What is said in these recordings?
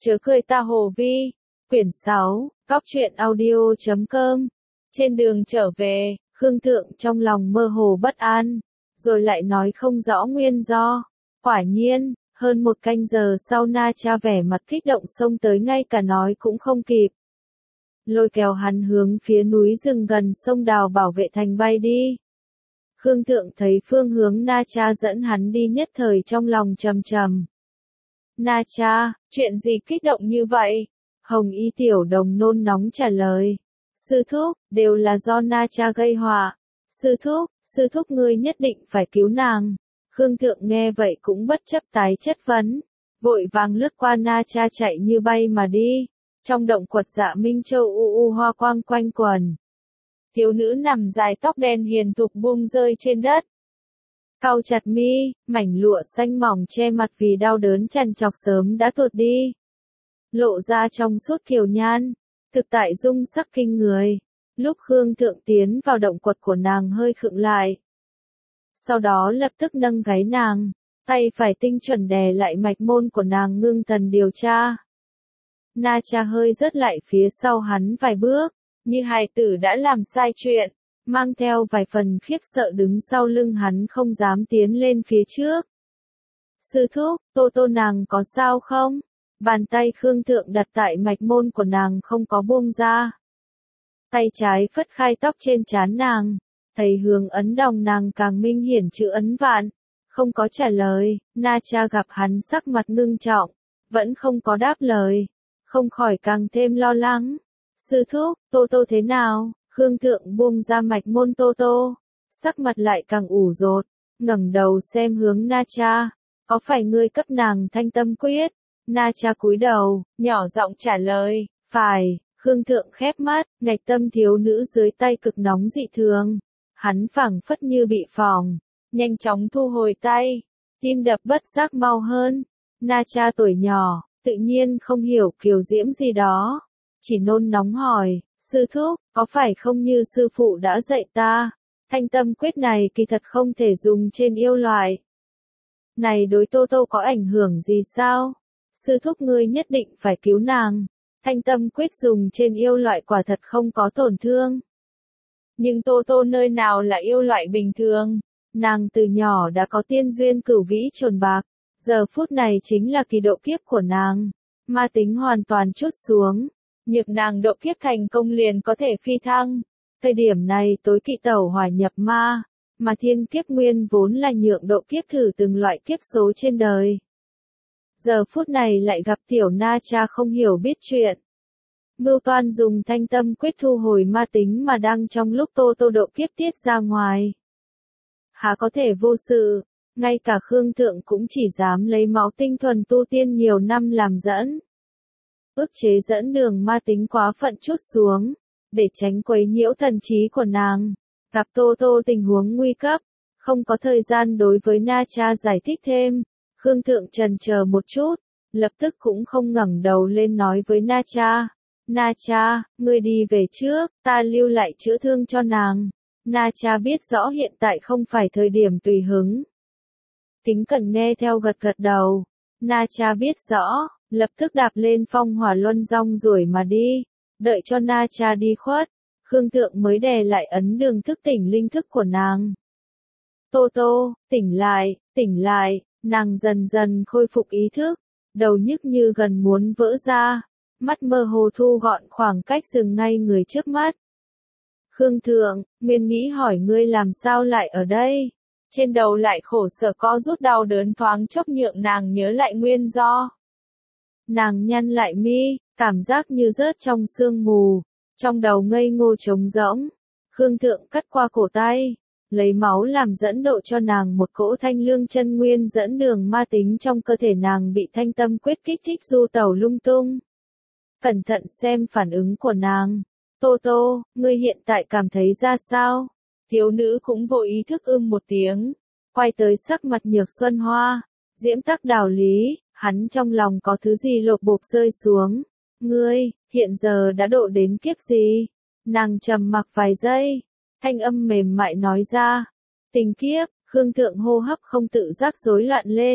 Chớ cười ta Hồ Vi, quyển 6, Góc truyện audio.com. Trên đường trở về, Khương Thượng trong lòng mơ hồ bất an, rồi lại nói không rõ nguyên do. Quả nhiên, hơn một canh giờ sau Na Cha vẻ mặt kích động xông tới ngay cả nói cũng không kịp. Lôi kéo hắn hướng phía núi rừng gần sông Đào Bảo Vệ Thành bay đi. Khương Thượng thấy phương hướng Na Cha dẫn hắn đi nhất thời trong lòng trầm trầm. Na Cha, chuyện gì kích động như vậy? Hồng Y tiểu đồng nôn nóng trả lời. Sư thúc, đều là do Na Cha gây họa. Sư thúc ngươi nhất định phải cứu nàng. Khương Thượng nghe vậy cũng bất chấp tái chất vấn. Vội vàng lướt qua Na Cha chạy như bay mà đi. Trong động quật Dạ Minh Châu u hoa quang quanh quần. Thiếu nữ nằm dài tóc đen hiền thục buông rơi trên đất. Cau chặt mi, mảnh lụa xanh mỏng che mặt vì đau đớn trằn trọc sớm đã tuột đi. Lộ ra trong suốt kiều nhan, thực tại dung sắc kinh người. Lúc Khương Thượng tiến vào động quật của nàng hơi khựng lại. Sau đó lập tức nâng gáy nàng, tay phải tinh chuẩn đè lại mạch môn của nàng ngưng thần điều tra. Na Cha hơi rớt lại phía sau hắn vài bước, như hài tử đã làm sai chuyện, mang theo vài phần khiếp sợ đứng sau lưng hắn không dám tiến lên phía trước. Sư thúc, Tô nàng có sao không? Bàn tay Khương Thượng đặt tại mạch môn của nàng không có buông ra. Tay trái phất khai tóc trên trán nàng, thấy hướng ấn đồng nàng càng minh hiển chữ ấn vạn, không có trả lời. Na Cha gặp hắn sắc mặt ngưng trọng, vẫn không có đáp lời, không khỏi càng thêm lo lắng. Sư thúc, Tô thế nào? Khương Thượng buông ra mạch môn Tô, sắc mặt lại càng ủ rột, ngẩng đầu xem hướng Na Cha, có phải ngươi cấp nàng thanh tâm quyết? Na Cha cúi đầu, nhỏ giọng trả lời, phải. Khương Thượng khép mắt, ngạch tâm thiếu nữ dưới tay cực nóng dị thường, hắn phảng phất như bị phỏng, nhanh chóng thu hồi tay, tim đập bất giác mau hơn. Na Cha tuổi nhỏ, tự nhiên không hiểu kiều diễm gì đó, chỉ nôn nóng hỏi. Sư thúc, có phải không như sư phụ đã dạy ta, thanh tâm quyết này kỳ thật không thể dùng trên yêu loại. Này đối Tô có ảnh hưởng gì sao? Sư thúc ngươi nhất định phải cứu nàng, thanh tâm quyết dùng trên yêu loại quả thật không có tổn thương. Nhưng Tô nơi nào là yêu loại bình thường, nàng từ nhỏ đã có tiên duyên cửu vĩ trồn bạc, giờ phút này chính là kỳ độ kiếp của nàng, ma tính hoàn toàn trút xuống. Nhược nàng độ kiếp thành công liền có thể phi thăng. Thời điểm này tối kỵ tẩu hỏa nhập ma, mà thiên kiếp nguyên vốn là nhượng độ kiếp thử từng loại kiếp số trên đời. Giờ phút này lại gặp tiểu Na Cha không hiểu biết chuyện. Mưu toan dùng thanh tâm quyết thu hồi ma tính mà đang trong lúc Tô độ kiếp tiết ra ngoài. Há có thể vô sự, ngay cả Khương Thượng cũng chỉ dám lấy máu tinh thuần tu tiên nhiều năm làm dẫn. Ức chế dẫn đường ma tính quá phận chút xuống, để tránh quấy nhiễu thần trí của nàng. Gặp Tô tình huống nguy cấp, không có thời gian đối với Na Cha giải thích thêm. Khương Thượng chần chờ một chút, lập tức cũng không ngẩng đầu lên nói với Na Cha. Na Cha, ngươi đi về trước, ta lưu lại chữa thương cho nàng. Na Cha biết rõ hiện tại không phải thời điểm tùy hứng. Kính cẩn nghe theo gật đầu. Na Cha biết rõ, lập tức đạp lên phong hỏa luân rong ruổi mà đi, đợi cho Na Cha đi khuất, Khương Thượng mới đè lại ấn đường thức tỉnh linh thức của nàng. Tô, tỉnh lại, nàng dần dần khôi phục ý thức, đầu nhức như gần muốn vỡ ra, mắt mơ hồ thu gọn khoảng cách dừng ngay người trước mắt. Khương Thượng, Miên nghĩ hỏi ngươi làm sao lại ở đây? Trên đầu lại khổ sở co rút đau đớn thoáng chốc nhượng nàng nhớ lại nguyên do. Nàng nhăn lại mi, cảm giác như rớt trong sương mù, trong đầu ngây ngô trống rỗng. Khương Thượng cắt qua cổ tay, lấy máu làm dẫn độ cho nàng một cỗ thanh lương chân nguyên dẫn đường ma tính trong cơ thể nàng bị thanh tâm quyết kích thích du tẩu lung tung. Cẩn thận xem phản ứng của nàng. Tô, ngươi hiện tại cảm thấy ra sao? Thiếu nữ cũng vô ý thức một tiếng, quay tới sắc mặt Nhược Xuân Hoa, diễm tắc đào lý. Hắn trong lòng có thứ gì lột bột rơi xuống. Ngươi, hiện giờ đã độ đến kiếp gì? Nàng trầm mặc vài giây, thanh âm mềm mại nói ra. Tình kiếp. Khương Thượng hô hấp không tự giác rối loạn lên,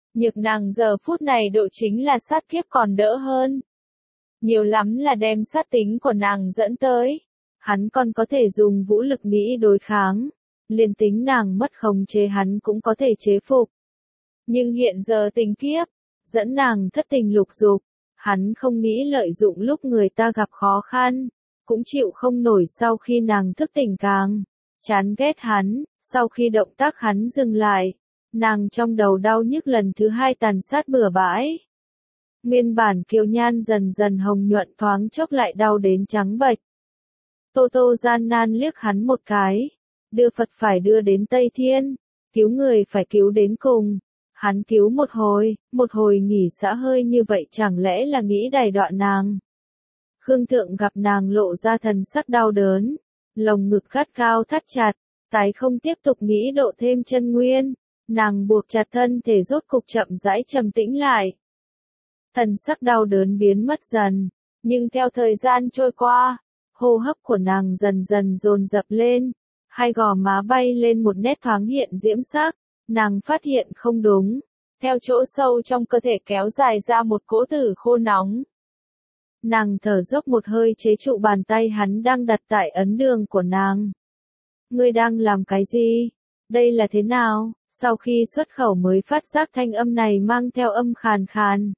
Nhược nàng giờ phút này độ chính là sát kiếp còn đỡ hơn. Nhiều lắm là đem sát tính của nàng dẫn tới. Hắn còn có thể dùng vũ lực Mỹ đối kháng. Liền tính nàng mất khống chế hắn cũng có thể chế phục. Nhưng hiện giờ tình kiếp, dẫn nàng thất tình lục dục. Hắn không nghĩ lợi dụng lúc người ta gặp khó khăn. Cũng chịu không nổi sau khi nàng thức tỉnh càng. Chán ghét hắn, sau khi động tác hắn dừng lại. Nàng trong đầu đau nhức lần thứ hai tàn sát bừa bãi. Nguyên bản kiều nhan dần dần hồng nhuận thoáng chốc lại đau đến trắng bệch. Tô Tô gian nan liếc hắn một cái. Đưa Phật phải đưa đến Tây Thiên. Cứu người phải cứu đến cùng. Hắn cứu một hồi nghỉ xả hơi như vậy chẳng lẽ là nghĩ đày đọa nàng. Khương Thượng gặp nàng lộ ra thần sắc đau đớn. Lồng ngực gắt gao thắt chặt. Tái không tiếp tục nghĩ độ thêm chân nguyên. Nàng buộc chặt thân thể rốt cục chậm rãi trầm tĩnh lại. Thần sắc đau đớn biến mất dần, nhưng theo thời gian trôi qua, hô hấp của nàng dần dần dồn dập lên, hai gò má bay lên một nét thoáng hiện diễm sắc, nàng phát hiện không đúng, theo chỗ sâu trong cơ thể kéo dài ra một cỗ tử khô nóng. Nàng thở dốc một hơi chế trụ bàn tay hắn đang đặt tại ấn đường của nàng. Ngươi đang làm cái gì? Đây là thế nào? Sau khi xuất khẩu mới phát giác thanh âm này mang theo âm khàn khàn.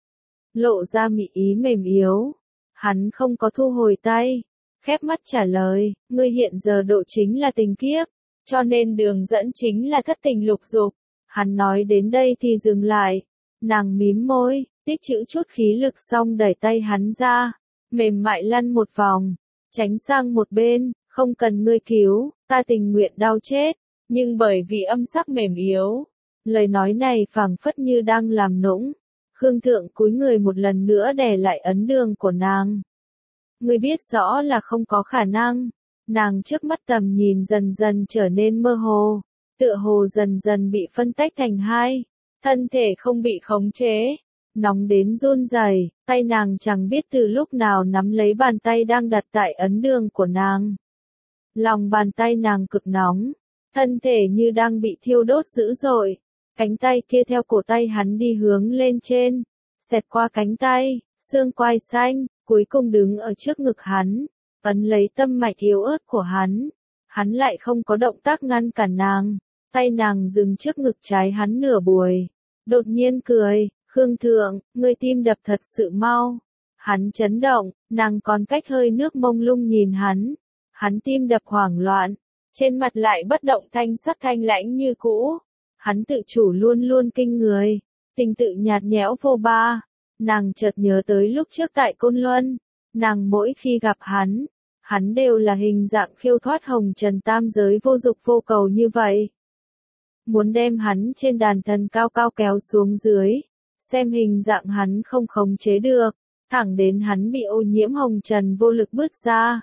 Lộ ra mị ý mềm yếu. Hắn không có thu hồi tay. Khép mắt trả lời, ngươi hiện giờ độ chính là tình kiếp. Cho nên đường dẫn chính là thất tình lục dục. Hắn nói đến đây thì dừng lại. Nàng mím môi, tích trữ chút khí lực xong đẩy tay hắn ra. Mềm mại lăn một vòng. Tránh sang một bên, không cần ngươi cứu, ta tình nguyện đau chết. Nhưng bởi vì âm sắc mềm yếu, lời nói này phảng phất như đang làm nũng. Khương Thượng cúi người một lần nữa đè lại ấn đường của nàng. Ngươi biết rõ là không có khả năng. Nàng trước mắt tầm nhìn dần dần trở nên mơ hồ, tựa hồ dần dần bị phân tách thành hai, thân thể không bị khống chế, nóng đến run rẩy, tay nàng chẳng biết từ lúc nào nắm lấy bàn tay đang đặt tại ấn đường của nàng. Lòng bàn tay nàng cực nóng. Thân thể như đang bị thiêu đốt dữ dội, cánh tay kia theo cổ tay hắn đi hướng lên trên, xẹt qua cánh tay, xương quai xanh, cuối cùng đứng ở trước ngực hắn, ấn lấy tâm mạch yếu ớt của hắn. Hắn lại không có động tác ngăn cản nàng, tay nàng dừng trước ngực trái hắn nửa buổi. Đột nhiên cười, Khương Thượng, ngươi tim đập thật sự mau. Hắn chấn động, nàng còn cách hơi nước mông lung nhìn hắn. Hắn tim đập hoảng loạn. Trên mặt lại bất động thanh sắc thanh lãnh như cũ. Hắn tự chủ luôn luôn kinh người. Tình tự nhạt nhẽo vô ba. Nàng chợt nhớ tới lúc trước tại Côn Luân. Nàng mỗi khi gặp hắn đều là hình dạng khiêu thoát hồng trần tam giới vô dục vô cầu như vậy. Muốn đem hắn trên đàn thần cao cao kéo xuống dưới. Xem hình dạng hắn không khống chế được. Thẳng đến hắn bị ô nhiễm hồng trần vô lực bước ra.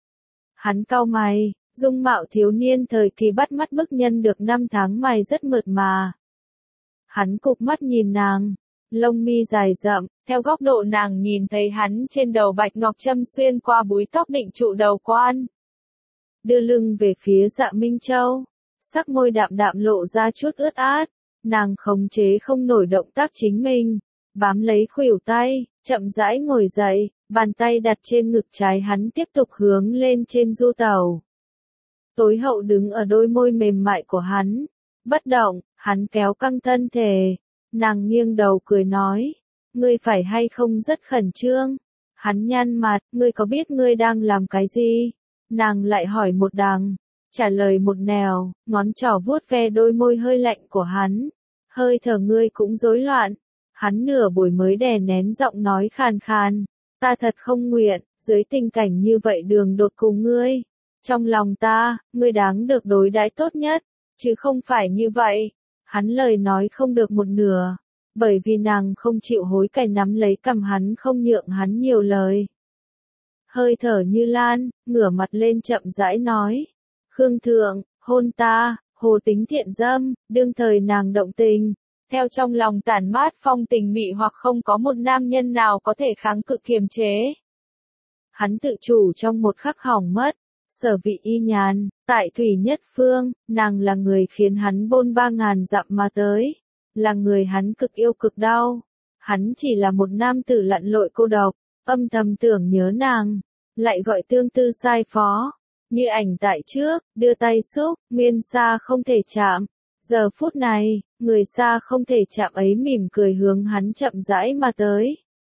Hắn cau mày. Dung mạo thiếu niên thời kỳ bắt mắt bức nhân được 5 tháng mày rất mượt mà. Hắn cụp mắt nhìn nàng, lông mi dài rậm, theo góc độ nàng nhìn thấy hắn trên đầu bạch ngọc châm xuyên qua búi tóc định trụ đầu quan. Đưa lưng về phía Dạ Minh Châu, sắc môi đạm đạm lộ ra chút ướt át, nàng khống chế không nổi động tác chính mình, bám lấy khuỷu tay, chậm rãi ngồi dậy, bàn tay đặt trên ngực trái hắn tiếp tục hướng lên trên du tàu. Tối hậu đứng ở đôi môi mềm mại của hắn, bất động, hắn kéo căng thân thể, nàng nghiêng đầu cười nói, ngươi phải hay không rất khẩn trương, hắn nhăn mặt, ngươi có biết ngươi đang làm cái gì, nàng lại hỏi một đằng, trả lời một nẻo, ngón trỏ vuốt ve đôi môi hơi lạnh của hắn, hơi thở ngươi cũng rối loạn, hắn nửa buổi mới đè nén giọng nói khàn khàn, ta thật không nguyện, dưới tình cảnh như vậy đường đột cùng ngươi. Trong lòng ta, ngươi đáng được đối đãi tốt nhất, chứ không phải như vậy. Hắn lời nói không được một nửa, bởi vì nàng không chịu hối cải nắm lấy cằm hắn không nhượng hắn nhiều lời. Hơi thở như lan, ngửa mặt lên chậm rãi nói. Khương Thượng, hôn ta, hồ tính thiện dâm, đương thời nàng động tình. Theo trong lòng tản mát phong tình mị hoặc không có một nam nhân nào có thể kháng cự kiềm chế. Hắn tự chủ trong một khắc hỏng mất. Sở Vị Y Nhàn, tại Thủy Nhất Phương, nàng là người khiến hắn bôn 3000 dặm mà tới. là người hắn cực yêu cực đau. Hắn chỉ là một nam tử lặn lội cô độc, âm thầm tưởng nhớ nàng, lại gọi tương tư sai phó. Như ảnh tại trước, đưa tay xúc, nguyên xa không thể chạm. Giờ phút này, người xa không thể chạm ấy mỉm cười hướng hắn chậm rãi mà tới.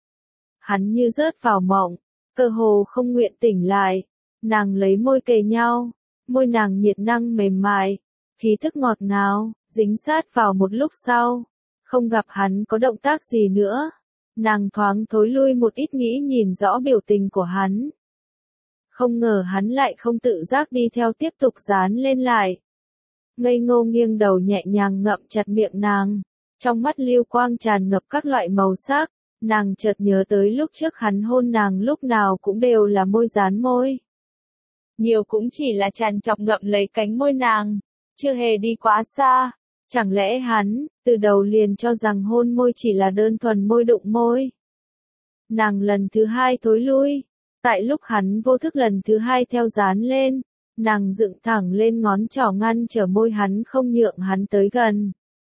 Hắn như rớt vào mộng, cơ hồ không nguyện tỉnh lại. Nàng lấy môi kề nhau, môi nàng nhiệt năng mềm mại, khí thức ngọt ngào, dính sát vào một lúc sau. Không gặp hắn có động tác gì nữa. Nàng thoáng thối lui một ít nghĩ nhìn rõ biểu tình của hắn. Không ngờ hắn lại không tự giác đi theo tiếp tục dán lên lại. Ngây ngô nghiêng đầu nhẹ nhàng ngậm chặt miệng nàng. Trong mắt lưu quang tràn ngập các loại màu sắc. Nàng chợt nhớ tới lúc trước hắn hôn nàng lúc nào cũng đều là môi dán môi. Nhiều cũng chỉ là tràn trọc ngậm lấy cánh môi nàng. Chưa hề đi quá xa. Chẳng lẽ hắn, từ đầu liền cho rằng hôn môi chỉ là đơn thuần môi đụng môi. Nàng lần thứ hai thối lui. Tại lúc hắn vô thức lần thứ hai theo dán lên, nàng dựng thẳng lên ngón trỏ ngăn trở môi hắn không nhượng hắn tới gần.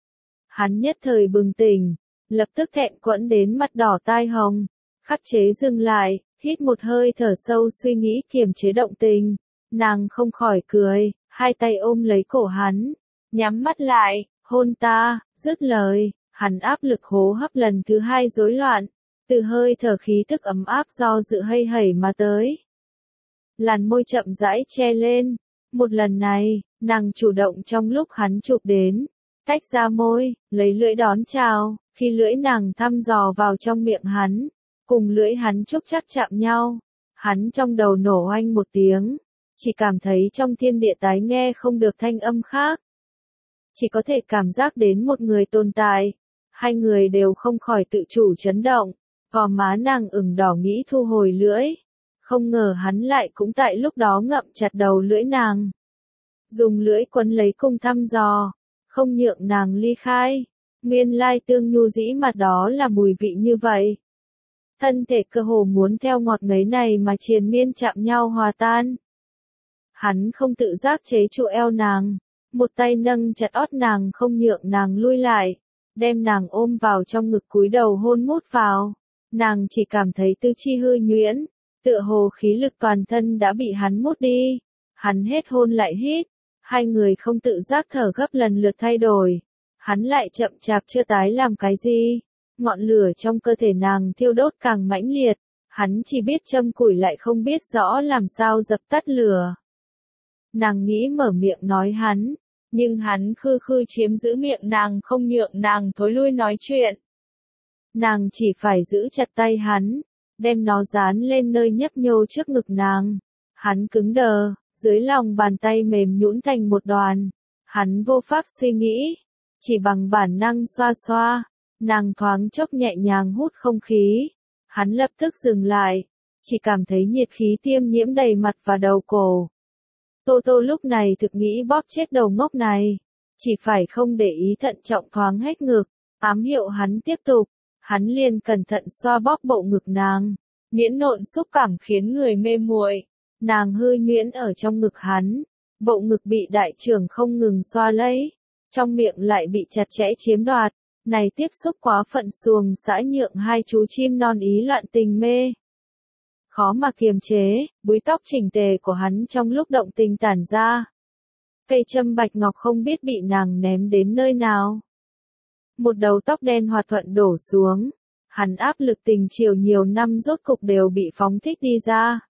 Hắn nhất thời bừng tỉnh, lập tức thẹn quẫn đến mặt đỏ tai hồng, khắc chế dừng lại, hít một hơi thở sâu suy nghĩ kiềm chế động tình. Nàng không khỏi cười, hai tay ôm lấy cổ hắn, nhắm mắt lại, hôn ta, dứt lời, hắn áp lực hô hấp lần thứ hai rối loạn. Từ hơi thở khí thức ấm áp do dự hay hẩy mà tới. Làn môi chậm rãi che lên. Một lần này, nàng chủ động trong lúc hắn chụp đến. Tách ra môi, lấy lưỡi đón chào. Khi lưỡi nàng thăm dò vào trong miệng hắn. Cùng lưỡi hắn chúc chắc chạm nhau. Hắn trong đầu nổ oanh một tiếng. Chỉ cảm thấy trong thiên địa tái nghe không được thanh âm khác. Chỉ có thể cảm giác đến một người tồn tại. Hai người đều không khỏi tự chủ chấn động. Gò má nàng ửng đỏ nghĩ thu hồi lưỡi. Không ngờ hắn lại cũng tại lúc đó ngậm chặt đầu lưỡi nàng. Dùng lưỡi quấn lấy cung thăm dò. Không nhượng nàng ly khai. Nguyên lai tương nhu dĩ mặt đó là mùi vị như vậy. Thân thể cơ hồ muốn theo ngọt ngấy này mà triền miên chạm nhau hòa tan. Hắn không tự giác chế trụ eo nàng. Một tay nâng chặt ót nàng không nhượng nàng lui lại. Đem nàng ôm vào trong ngực cúi đầu hôn mút vào. Nàng chỉ cảm thấy tư chi hư nhuyễn, tựa hồ khí lực toàn thân đã bị hắn mút đi. Hắn hết hôn lại hít, hai người không tự giác thở gấp lần lượt thay đổi. Hắn lại chậm chạp chưa tái làm cái gì. Ngọn lửa trong cơ thể nàng thiêu đốt càng mãnh liệt, hắn chỉ biết châm củi lại không biết rõ làm sao dập tắt lửa. Nàng nghĩ mở miệng nói hắn, nhưng hắn khư khư chiếm giữ miệng nàng không nhượng nàng thối lui nói chuyện. Nàng chỉ phải giữ chặt tay hắn, đem nó dán lên nơi nhấp nhô trước ngực nàng. Hắn cứng đờ, dưới lòng bàn tay mềm nhũn thành một đoàn. Hắn vô pháp suy nghĩ, chỉ bằng bản năng xoa xoa. Nàng thoáng chốc nhẹ nhàng hút không khí. Hắn lập tức dừng lại, chỉ cảm thấy nhiệt khí tiêm nhiễm đầy mặt và đầu cổ. Tô Tô lúc này thực nghĩ bóp chết đầu ngốc này. Chỉ phải không để ý thận trọng thoáng hết ngực, ám hiệu hắn tiếp tục. Hắn liền cẩn thận xoa bóp bộ ngực nàng, miễn nộn xúc cảm khiến người mê muội. Nàng hư nhuyễn ở trong ngực hắn, bộ ngực bị đại trưởng không ngừng xoa lấy, trong miệng lại bị chặt chẽ chiếm đoạt. Này tiếp xúc quá phận xuồng xã nhượng hai chú chim non ý loạn tình mê. Khó mà kiềm chế, búi tóc chỉnh tề của hắn trong lúc động tình tản ra. Cây châm bạch ngọc không biết bị nàng ném đến nơi nào. Một đầu tóc đen hòa thuận đổ xuống, hắn áp lực tình chiều nhiều năm rốt cục đều bị phóng thích đi ra.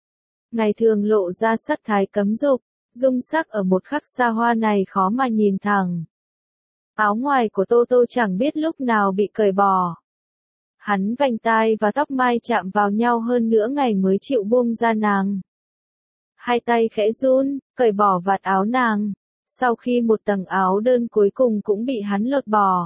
Ngày thường lộ ra sắc thái cấm dục, dung sắc ở một khắc xa hoa này khó mà nhìn thẳng. Áo ngoài của Tô Tô chẳng biết lúc nào bị cởi bỏ. Hắn vành tai và tóc mai chạm vào nhau hơn nửa ngày mới chịu buông ra nàng. Hai tay khẽ run, cởi bỏ vạt áo nàng. Sau khi một tầng áo đơn cuối cùng cũng bị hắn lột bỏ.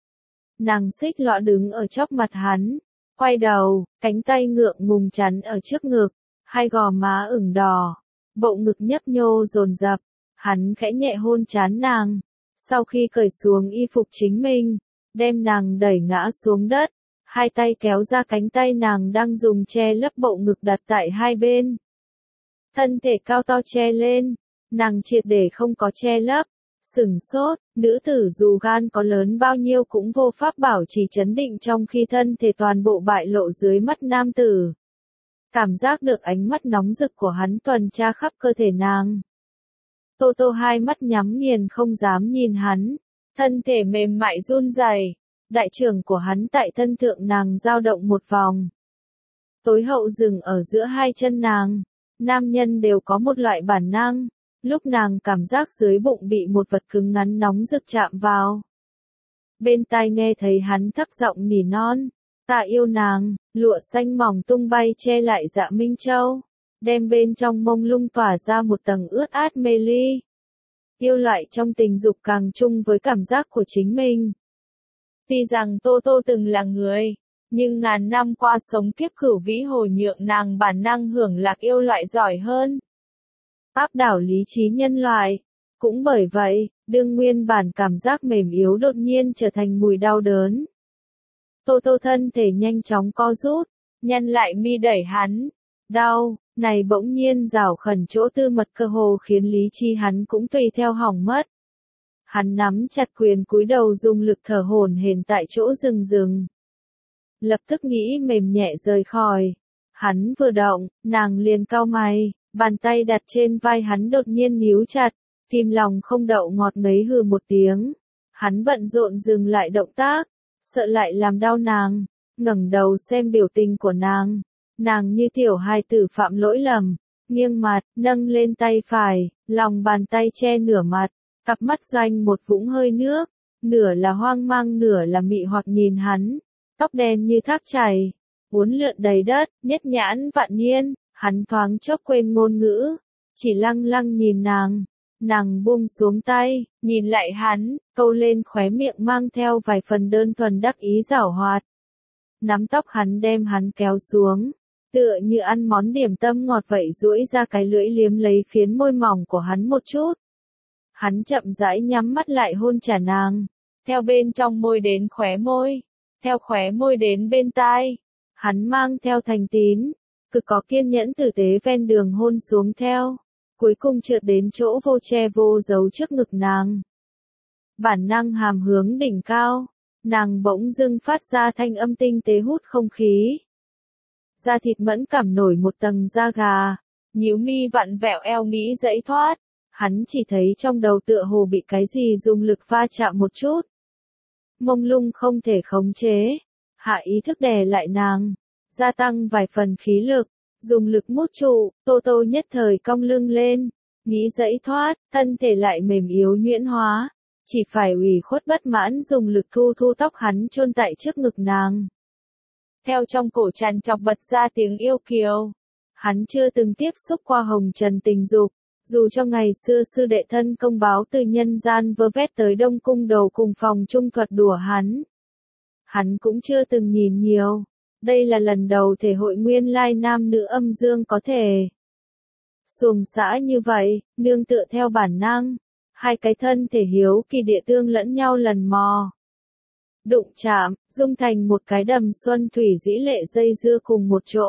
Nàng xích lọ đứng ở chóp mặt hắn, quay đầu, cánh tay ngượng ngùng chắn ở trước ngực, hai gò má ửng đỏ, bộ ngực nhấp nhô dồn dập, hắn khẽ nhẹ hôn trán nàng, sau khi cởi xuống y phục chính mình, đem nàng đẩy ngã xuống đất, hai tay kéo ra cánh tay nàng đang dùng che lấp bộ ngực đặt tại hai bên. Thân thể cao to che lên, nàng triệt để không có che lấp, Sừng sốt, nữ tử dù gan có lớn bao nhiêu cũng vô pháp bảo trì trấn định trong khi thân thể toàn bộ bại lộ dưới mắt nam tử. Cảm giác được ánh mắt nóng rực của hắn tuần tra khắp cơ thể nàng. Tô Tô hai mắt nhắm nghiền không dám nhìn hắn, thân thể mềm mại run rẩy. Đại trưởng của hắn tại thân thượng nàng dao động một vòng. Tối hậu dừng ở giữa hai chân nàng. Nam nhân đều có một loại bản năng. Lúc nàng cảm giác dưới bụng bị một vật cứng ngắn nóng rực chạm vào. Bên tai nghe thấy hắn thấp giọng nỉ non. Ta yêu nàng, lụa xanh mỏng tung bay che lại Dạ Minh Châu. Đem bên trong mông lung tỏa ra một tầng ướt át mê ly. Yêu loại trong tình dục càng chung với cảm giác của chính mình. Tuy rằng Tô Tô từng là người, nhưng ngàn năm qua sống kiếp cửu vĩ hồ nhượng nàng bản năng hưởng lạc yêu loại giỏi hơn. Áp đảo lý trí nhân loại. Cũng bởi vậy, đương nguyên bản cảm giác mềm yếu đột nhiên trở thành mùi đau đớn. Tô Tô thân thể nhanh chóng co rút, nhăn lại mi đẩy hắn. Đau, này bỗng nhiên rảo khẩn chỗ tư mật cơ hồ khiến lý trí hắn cũng tùy theo hỏng mất. Hắn nắm chặt quyền cúi đầu dùng lực thở hổn hển tại chỗ rừng. Lập tức nghĩ mềm nhẹ rời khỏi. Hắn vừa động, nàng liền cau mày, bàn tay đặt trên vai hắn đột nhiên níu chặt, kim lòng không đậu ngọt ngấy hừ một tiếng. Hắn bận rộn dừng lại động tác, sợ lại làm đau nàng, ngẩng đầu xem biểu tình của nàng. Nàng như tiểu hài tử phạm lỗi lầm, nghiêng mặt, nâng lên tay phải, lòng bàn tay che nửa mặt, cặp mắt doanh một vũng hơi nước, nửa là hoang mang nửa là mị hoặc nhìn hắn, tóc đen như thác chảy, uốn lượn đầy đất, nhất nhãn vạn niên, hắn thoáng chốc quên ngôn ngữ, chỉ lăng lăng nhìn nàng. Nàng buông xuống tay, nhìn lại hắn, câu lên khóe miệng mang theo vài phần đơn thuần đắc ý giảo hoạt. Nắm tóc hắn đem hắn kéo xuống, tựa như ăn món điểm tâm ngọt vậy duỗi ra cái lưỡi liếm lấy phiến môi mỏng của hắn một chút. Hắn chậm rãi nhắm mắt lại hôn trả nàng, theo bên trong môi đến khóe môi, theo khóe môi đến bên tai. Hắn mang theo thành tín, cực có kiên nhẫn tử tế ven đường hôn xuống theo. Cuối cùng trượt đến chỗ vô che vô giấu trước ngực nàng. Bản năng hàm hướng đỉnh cao, nàng bỗng dưng phát ra thanh âm tinh tế hút không khí. Da thịt mẫn cảm nổi một tầng da gà, nhíu mi vặn vẹo eo nghĩ dãy thoát. Hắn chỉ thấy trong đầu tựa hồ bị cái gì dùng lực va chạm một chút. Mông lung không thể khống chế, hạ ý thức đè lại nàng, gia tăng vài phần khí lực. Dùng lực mút trụ, Tô Tô nhất thời cong lưng lên, nghĩ dãy thoát, thân thể lại mềm yếu nhuyễn hóa, chỉ phải ủy khuất bất mãn dùng lực thu tóc hắn chôn tại trước ngực nàng. Theo trong cổ tràn chọc bật ra tiếng yêu kiều. Hắn chưa từng tiếp xúc qua hồng trần tình dục, dù cho ngày xưa sư đệ thân công báo từ nhân gian vơ vét tới Đông Cung đầu cùng phòng trung thuật đùa hắn. Hắn cũng chưa từng nhìn nhiều. Đây là lần đầu thể hội nguyên lai nam nữ âm dương có thể xuồng xã như vậy, nương tựa theo bản năng, hai cái thân thể hiếu kỳ địa tương lẫn nhau lần mò. Đụng chạm, dung thành một cái đầm xuân thủy dĩ lệ dây dưa cùng một chỗ.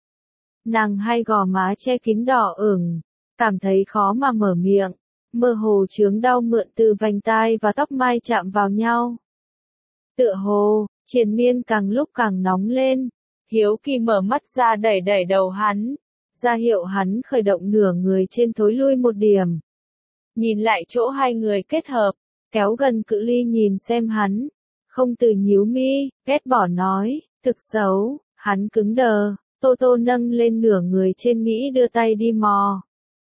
Nàng hai gò má che kín đỏ ửng, cảm thấy khó mà mở miệng, mơ hồ chướng đau mượn từ vành tai và tóc mai chạm vào nhau. Tựa hồ, triền miên càng lúc càng nóng lên, hiếu kỳ mở mắt ra đẩy đầu hắn, ra hiệu hắn khởi động nửa người trên thối lui một điểm. Nhìn lại chỗ hai người kết hợp, kéo gần cự ly nhìn xem hắn, không từ nhíu mi, ghét bỏ nói, thực xấu, hắn cứng đờ, Tô Tô nâng lên nửa người trên nghĩ đưa tay đi mò.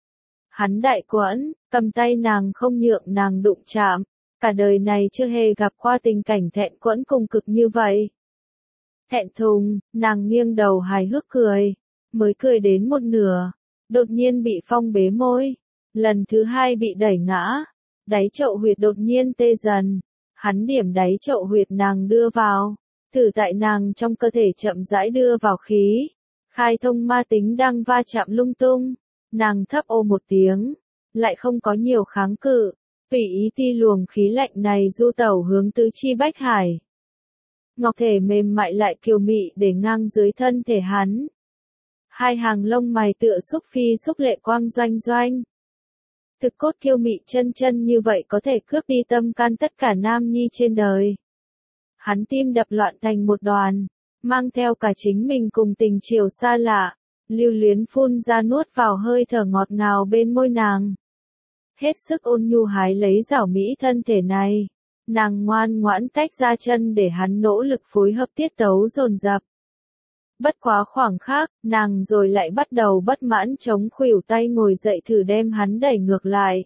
Hắn đại quẫn, cầm tay nàng không nhượng nàng đụng chạm. Cả đời này chưa hề gặp qua tình cảnh thẹn quẫn cùng cực như vậy. Thẹn thùng, nàng nghiêng đầu hài hước cười. Mới cười đến một nửa. Đột nhiên bị phong bế môi. Lần thứ hai bị đẩy ngã. Đáy chậu huyệt đột nhiên tê dần. Hắn điểm đáy chậu huyệt nàng đưa vào. Thử tại nàng trong cơ thể chậm rãi đưa vào khí. Khai thông ma tính đang va chạm lung tung. Nàng thấp ô một tiếng. Lại không có nhiều kháng cự. Tùy ý ti luồng khí lạnh này du tẩu hướng tứ chi bách hải. Ngọc thể mềm mại lại kiều mị để ngang dưới thân thể hắn. Hai hàng lông mày tựa xúc phi xúc lệ quang doanh doanh. Thực cốt kiêu mị chân chân như vậy có thể cướp đi tâm can tất cả nam nhi trên đời. Hắn tim đập loạn thành một đoàn, mang theo cả chính mình cùng tình chiều xa lạ, lưu luyến phun ra nuốt vào hơi thở ngọt ngào bên môi nàng. Hết sức ôn nhu hái lấy rảo mỹ thân thể này, nàng ngoan ngoãn tách ra chân để hắn nỗ lực phối hợp tiết tấu dồn dập. Bất quá khoảng khắc, nàng rồi lại bắt đầu bất mãn chống khuỷu tay ngồi dậy thử đem hắn đẩy ngược lại.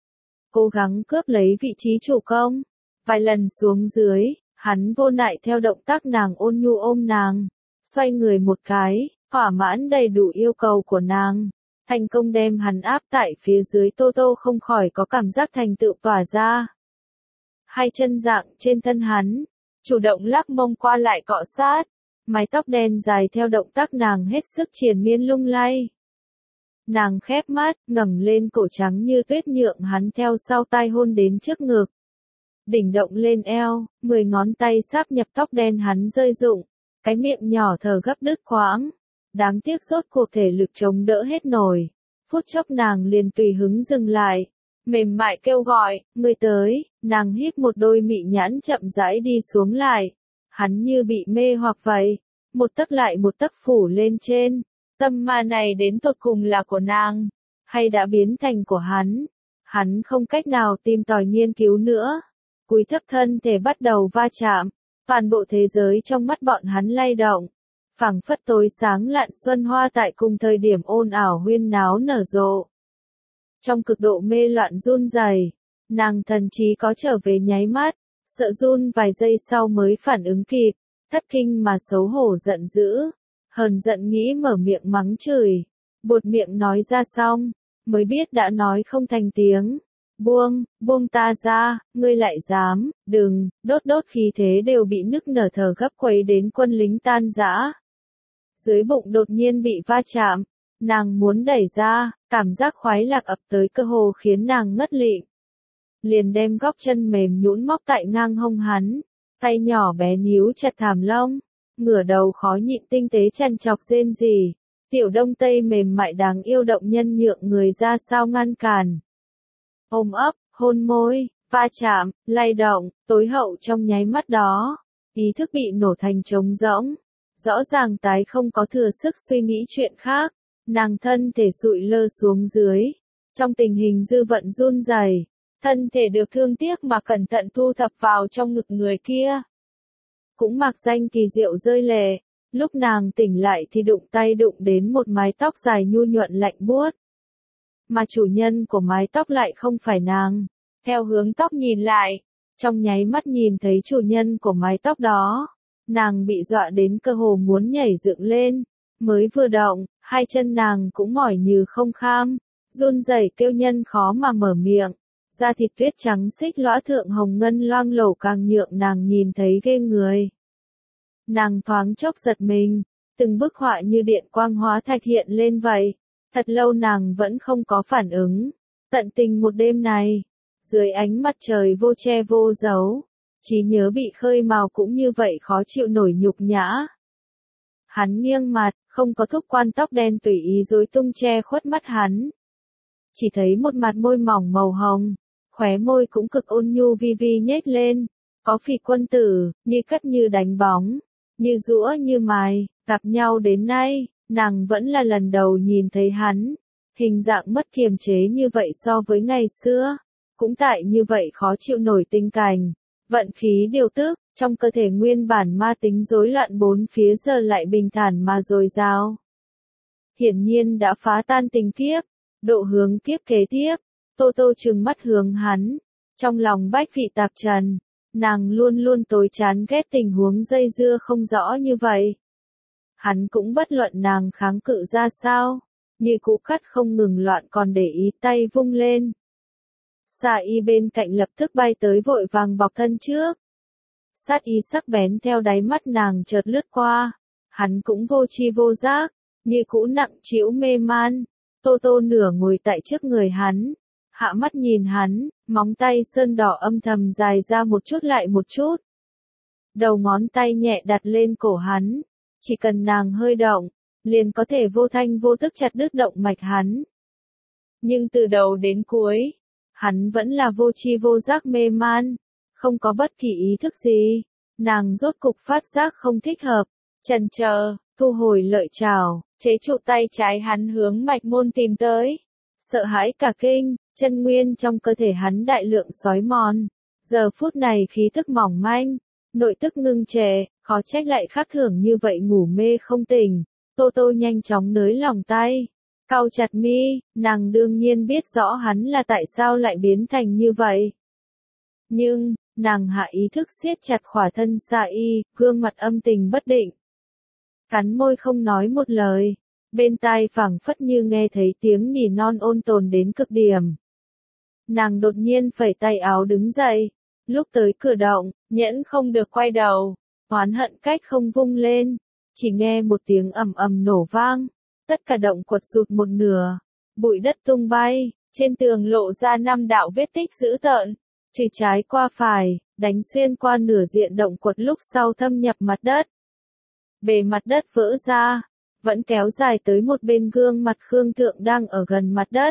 Cố gắng cướp lấy vị trí chủ công. Vài lần xuống dưới, hắn vô nại theo động tác nàng ôn nhu ôm nàng, xoay người một cái, thỏa mãn đầy đủ yêu cầu của nàng. Thành công đem hắn áp tại phía dưới. Tô Tô không khỏi có cảm giác thành tựu tỏa ra. Hai chân dạng trên thân hắn, chủ động lắc mông qua lại cọ sát, mái tóc đen dài theo động tác nàng hết sức triền miên lung lay. Nàng khép mắt, ngẩng lên cổ trắng như tuyết nhượng hắn theo sau tai hôn đến trước ngực. Đỉnh động lên eo, 10 ngón tay sáp nhập tóc đen hắn rơi rụng, cái miệng nhỏ thở gấp đứt quãng. Đáng tiếc rốt cuộc thể lực chống đỡ hết nổi. Phút chốc nàng liền tùy hứng dừng lại, mềm mại kêu gọi, người tới, nàng híp một đôi mị nhãn chậm rãi đi xuống lại. Hắn như bị mê hoặc vậy, một tấc lại một tấc phủ lên trên. Tâm ma này đến tột cùng là của nàng, hay đã biến thành của hắn? Hắn không cách nào tìm tòi nghiên cứu nữa. Cúi thấp thân thể bắt đầu va chạm, toàn bộ thế giới trong mắt bọn hắn lay động. Phảng phất tối sáng lạn xuân hoa tại cùng thời điểm ồn ào huyên náo nở rộ. Trong cực độ mê loạn run rẩy, nàng thần trí có trở về nháy mắt, sợ run vài giây sau mới phản ứng kịp, thất kinh mà xấu hổ giận dữ, hờn giận nghĩ mở miệng mắng chửi, buột miệng nói ra xong, mới biết đã nói không thành tiếng. Buông ta ra, ngươi lại dám, đừng, đốt khí thế đều bị nức nở thở gấp quấy đến quân lính tan rã. Dưới bụng đột nhiên bị va chạm, nàng muốn đẩy ra, cảm giác khoái lạc ập tới cơ hồ khiến nàng ngất lịm. Liền đem góc chân mềm nhũn móc tại ngang hông hắn, tay nhỏ bé níu chặt thảm lông, ngửa đầu khó nhịn tinh tế chằn chọc rên rỉ. Tiểu Đông Tây mềm mại đáng yêu động nhân nhượng người ra sao ngăn cản. Ôm ấp, hôn môi, va chạm, lay động, tối hậu trong nháy mắt đó, ý thức bị nổ thành trống rỗng. Rõ ràng tái không có thừa sức suy nghĩ chuyện khác, nàng thân thể sụi lơ xuống dưới, trong tình hình dư vận run rẩy, thân thể được thương tiếc mà cẩn thận thu thập vào trong ngực người kia. Cũng mặc danh kỳ diệu rơi lệ, lúc nàng tỉnh lại thì đụng tay đụng đến một mái tóc dài nhu nhuận lạnh buốt. Mà chủ nhân của mái tóc lại không phải nàng, theo hướng tóc nhìn lại, trong nháy mắt nhìn thấy chủ nhân của mái tóc đó. Nàng bị dọa đến cơ hồ muốn nhảy dựng lên, mới vừa động, hai chân nàng cũng mỏi như không kham, run rẩy kêu nhân khó mà mở miệng, da thịt tuyết trắng xích lõa thượng hồng ngân loang lổ càng nhượng nàng nhìn thấy ghê người. Nàng thoáng chốc giật mình, từng bức họa như điện quang hóa thạch hiện lên vậy, thật lâu nàng vẫn không có phản ứng, tận tình một đêm này, dưới ánh mặt trời vô che vô giấu. Trí nhớ bị khơi mào cũng như vậy khó chịu nổi nhục nhã. Hắn nghiêng mặt, không có thúc quan tóc đen tùy ý rối tung che khuất mắt hắn. Chỉ thấy một mặt môi mỏng màu hồng, khóe môi cũng cực ôn nhu vi vi nhếch lên, có phì quân tử, như cất như đánh bóng, như giũa như mài, gặp nhau đến nay, nàng vẫn là lần đầu nhìn thấy hắn, hình dạng mất kiềm chế như vậy so với ngày xưa, cũng tại như vậy khó chịu nổi tình cảnh. Vận khí điều tức, trong cơ thể nguyên bản ma tính rối loạn bốn phía giờ lại bình thản mà dồi dào. Hiển nhiên đã phá tan tình kiếp, độ hướng kiếp kế tiếp, Tô Tô trừng mắt hướng hắn, trong lòng bách vị tạp trần, nàng luôn luôn tối chán ghét tình huống dây dưa không rõ như vậy. Hắn cũng bất luận nàng kháng cự ra sao, như cũ cắt không ngừng loạn còn để ý tay vung lên. Xà y bên cạnh lập tức bay tới vội vàng bọc thân trước. Sát y sắc bén theo đáy mắt nàng chợt lướt qua, hắn cũng vô tri vô giác, như cũ nặng trĩu mê man. Tô Tô nửa ngồi tại trước người hắn, hạ mắt nhìn hắn, móng tay sơn đỏ âm thầm dài ra một chút lại một chút. Đầu ngón tay nhẹ đặt lên cổ hắn, chỉ cần nàng hơi động, liền có thể vô thanh vô tức chặt đứt động mạch hắn. Nhưng từ đầu đến cuối, hắn vẫn là vô tri vô giác mê man, không có bất kỳ ý thức gì. Nàng rốt cục phát giác không thích hợp, chần chờ, thu hồi lợi trảo, chế trụ tay trái hắn hướng mạch môn tìm tới. Sợ hãi cả kinh, chân nguyên trong cơ thể hắn đại lượng xói mòn. Giờ phút này khí thức mỏng manh, nội tức ngưng trệ, khó trách lại khác thường như vậy ngủ mê không tỉnh. Tô Tô nhanh chóng nới lòng tay, cau chặt mi, nàng đương nhiên biết rõ hắn là tại sao lại biến thành như vậy. Nhưng, nàng hạ ý thức siết chặt khỏa thân xa y, gương mặt âm tình bất định. Cắn môi không nói một lời, bên tai phảng phất như nghe thấy tiếng nỉ non ôn tồn đến cực điểm. Nàng đột nhiên phẩy tay áo đứng dậy, lúc tới cửa động, nhẫn không được quay đầu, oán hận cách không vung lên, chỉ nghe một tiếng ầm ầm nổ vang, tất cả động quật sụt một nửa, bụi đất tung bay, trên tường lộ ra 5 đạo vết tích dữ tợn, từ trái qua phải, đánh xuyên qua nửa diện động quật lúc sau thâm nhập mặt đất. Bề mặt đất vỡ ra, vẫn kéo dài tới một bên gương mặt Khương Thượng đang ở gần mặt đất.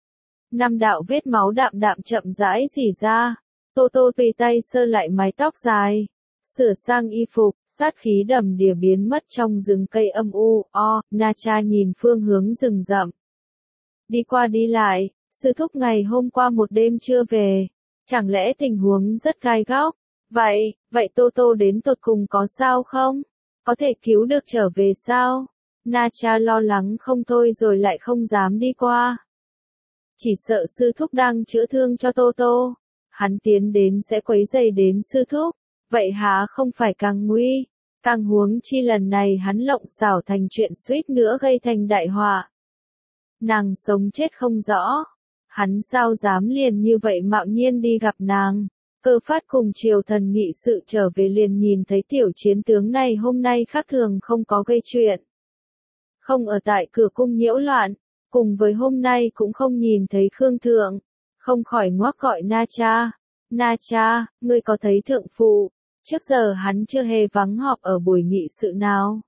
5 đạo vết máu đạm đạm chậm rãi rỉ ra, Tô Tô tùy tay sơ lại mái tóc dài, sửa sang y phục, sát khí đầm đìa biến mất trong rừng cây âm u. Na Cha nhìn phương hướng rừng rậm. Đi qua đi lại, sư thúc ngày hôm qua một đêm chưa về, chẳng lẽ tình huống rất gai góc? Vậy Tô Tô đến tột cùng có sao không? Có thể cứu được trở về sao? Na Cha lo lắng không thôi rồi lại không dám đi qua. Chỉ sợ sư thúc đang chữa thương cho Tô Tô. Hắn tiến đến sẽ quấy rầy đến sư thúc. Vậy há không phải càng nguy? Càng huống chi lần này hắn lộng xảo thành chuyện suýt nữa gây thành đại họa. Nàng sống chết không rõ. Hắn sao dám liền như vậy mạo nhiên đi gặp nàng. Cơ phát cùng triều thần nghị sự trở về liền nhìn thấy tiểu chiến tướng này hôm nay khác thường không có gây chuyện. Không ở tại cửa cung nhiễu loạn, cùng với hôm nay cũng không nhìn thấy Khương Thượng, không khỏi ngoác gọi Na Cha. Na Cha, ngươi có thấy thượng phụ? Trước giờ hắn chưa hề vắng họp ở buổi nghị sự nào.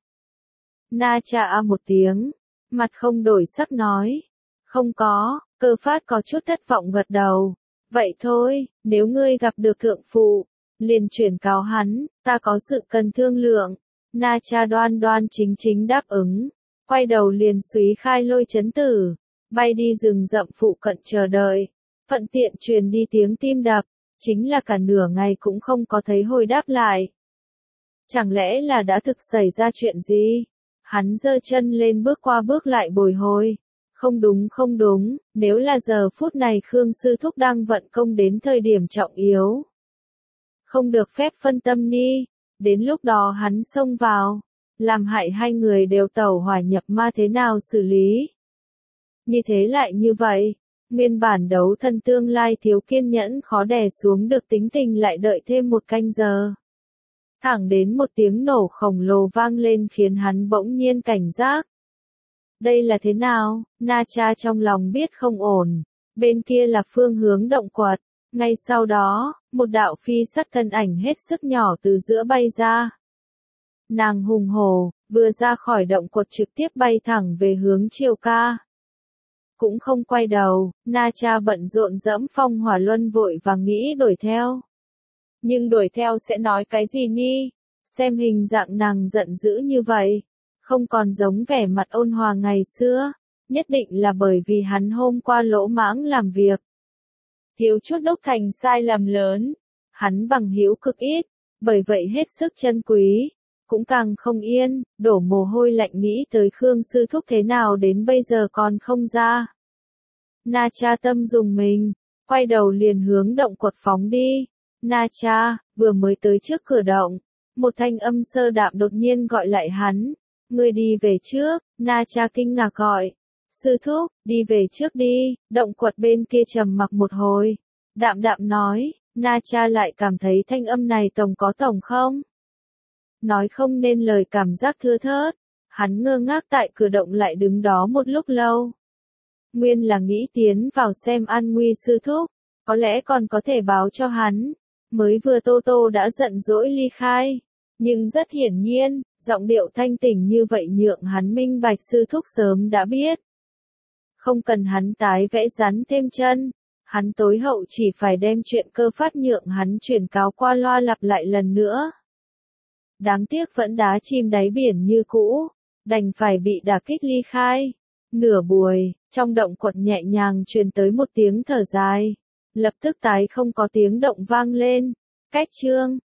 Na Cha a một tiếng, mặt không đổi sắc nói. Không có, Cơ phát có chút thất vọng gật đầu. Vậy thôi, nếu ngươi gặp được thượng phụ, liền chuyển cáo hắn, ta có sự cần thương lượng. Na Cha đoan đoan chính chính đáp ứng, quay đầu liền súy khai lôi chấn tử, bay đi rừng rậm phụ cận chờ đợi, thuận tiện truyền đi tiếng tim đập, chính là cả nửa ngày cũng không có thấy hồi đáp lại. Chẳng lẽ là đã thực xảy ra chuyện gì? Hắn giơ chân lên bước qua bước lại bồi hồi. Không đúng, nếu là giờ phút này Khương Sư Thúc đang vận công đến thời điểm trọng yếu. Không được phép phân tâm ni, đến lúc đó hắn xông vào, làm hại hai người đều tẩu hỏa nhập ma thế nào xử lý. Như thế lại như vậy, nguyên bản đấu thân tương lai thiếu kiên nhẫn khó đè xuống được tính tình lại đợi thêm một canh giờ. Thẳng đến một tiếng nổ khổng lồ vang lên khiến hắn bỗng nhiên cảnh giác. Đây là thế nào? Na Cha trong lòng biết không ổn. Bên kia là phương hướng động quật. Ngay sau đó, một đạo phi sắc thân ảnh hết sức nhỏ từ giữa bay ra. Nàng hùng hổ, vừa ra khỏi động quật trực tiếp bay thẳng về hướng Triều Ca. Cũng không quay đầu, Na Cha bận rộn dẫm phong hỏa luân vội và nghĩ đuổi theo. Nhưng đuổi theo sẽ nói cái gì ni? Xem hình dạng nàng giận dữ như vậy, không còn giống vẻ mặt ôn hòa ngày xưa, nhất định là bởi vì hắn hôm qua lỗ mãng làm việc. Thiếu chút đúc thành sai lầm lớn, hắn bằng hữu cực ít, bởi vậy hết sức chân quý, cũng càng không yên, đổ mồ hôi lạnh nghĩ tới Khương Sư Thúc thế nào đến bây giờ còn không ra. Na Cha tâm dùng mình, quay đầu liền hướng động quật phóng đi. Na Cha, vừa mới tới trước cửa động, một thanh âm sơ đạm đột nhiên gọi lại hắn. Ngươi đi về trước, Na Cha kinh ngạc gọi. Sư thúc, đi về trước đi, động quật bên kia trầm mặc một hồi. Đạm đạm nói, Na Cha lại cảm thấy thanh âm này tổng có tổng không? Nói không nên lời cảm giác thưa thớt, hắn ngơ ngác tại cửa động lại đứng đó một lúc lâu. Nguyên là nghĩ tiến vào xem an nguy sư thúc, có lẽ còn có thể báo cho hắn. Mới vừa Tô Tô đã giận dỗi ly khai, nhưng rất hiển nhiên, giọng điệu thanh tỉnh như vậy nhượng hắn minh bạch sư thúc sớm đã biết. Không cần hắn tái vẽ rắn thêm chân. Hắn tối hậu chỉ phải đem chuyện Cơ Phát nhượng hắn truyền cáo qua loa lặp lại lần nữa. Đáng tiếc vẫn đá chìm đáy biển như cũ, đành phải bị đả kích ly khai. Nửa buổi, trong động quật nhẹ nhàng truyền tới một tiếng thở dài. Lập tức tái không có tiếng động vang lên. Cách chương